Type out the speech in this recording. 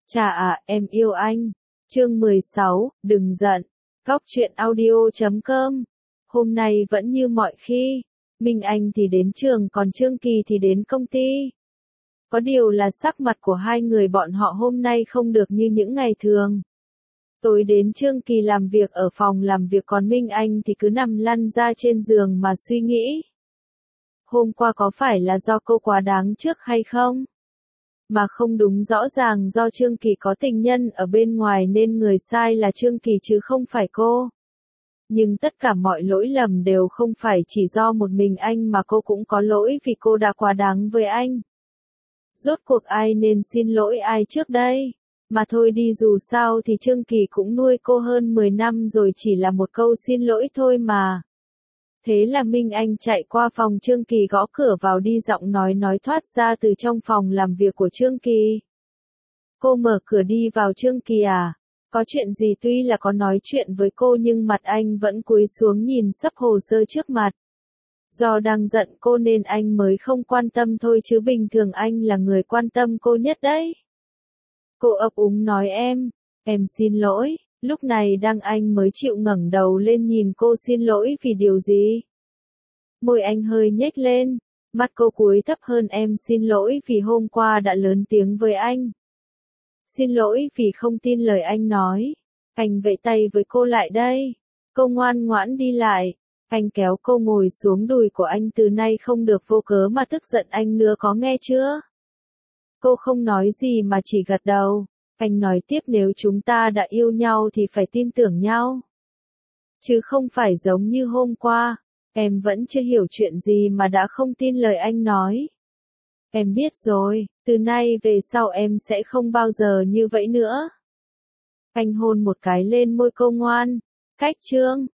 Chà em yêu anh. Chương 16, đừng giận. Góc truyện audio.com. Hôm nay vẫn như mọi khi. Minh Anh thì đến trường còn Trương Kỳ thì đến công ty. Có điều là sắc mặt của hai người bọn họ hôm nay không được như những ngày thường. Tối đến Trương Kỳ làm việc ở phòng làm việc còn Minh Anh thì cứ nằm lăn ra trên giường mà suy nghĩ. Hôm qua có phải là do cô quá đáng trước hay không? Mà không đúng, rõ ràng do Trương Kỳ có tình nhân ở bên ngoài nên người sai là Trương Kỳ chứ không phải cô. Nhưng tất cả mọi lỗi lầm đều không phải chỉ do một mình anh mà cô cũng có lỗi vì cô đã quá đáng với anh. Rốt cuộc ai nên xin lỗi ai trước đây? Mà thôi đi, dù sao thì Trương Kỳ cũng nuôi cô hơn 10 năm rồi, chỉ là một câu xin lỗi thôi mà. Thế là Minh Anh chạy qua phòng Trương Kỳ gõ cửa vào đi, giọng nói thoát ra từ trong phòng làm việc của Trương Kỳ. Cô mở cửa đi vào. Trương Kỳ à? Có chuyện gì? Tuy là có nói chuyện với cô nhưng mặt anh vẫn cúi xuống nhìn sấp hồ sơ trước mặt. Do đang giận cô nên anh mới không quan tâm thôi, chứ bình thường anh là người quan tâm cô nhất đấy. Cô ấp úng nói em xin lỗi. Lúc này anh mới chịu ngẩng đầu lên nhìn cô. Xin lỗi vì điều gì? Môi anh hơi nhếch lên, mắt cô cúi thấp hơn. Em xin lỗi vì hôm qua đã lớn tiếng với anh. Xin lỗi vì không tin lời anh nói. Anh vẫy tay với cô lại đây. Cô ngoan ngoãn đi lại. Anh kéo cô ngồi xuống đùi của anh. Từ nay không được vô cớ mà tức giận anh nữa, có nghe chưa? Cô không nói gì mà chỉ gật đầu. Anh nói tiếp, nếu chúng ta đã yêu nhau thì phải tin tưởng nhau. Chứ không phải giống như hôm qua. Em vẫn chưa hiểu chuyện gì mà đã không tin lời anh nói. Em biết rồi, từ nay về sau em sẽ không bao giờ như vậy nữa. Anh hôn một cái lên môi cô. Ngoan. Cách Trương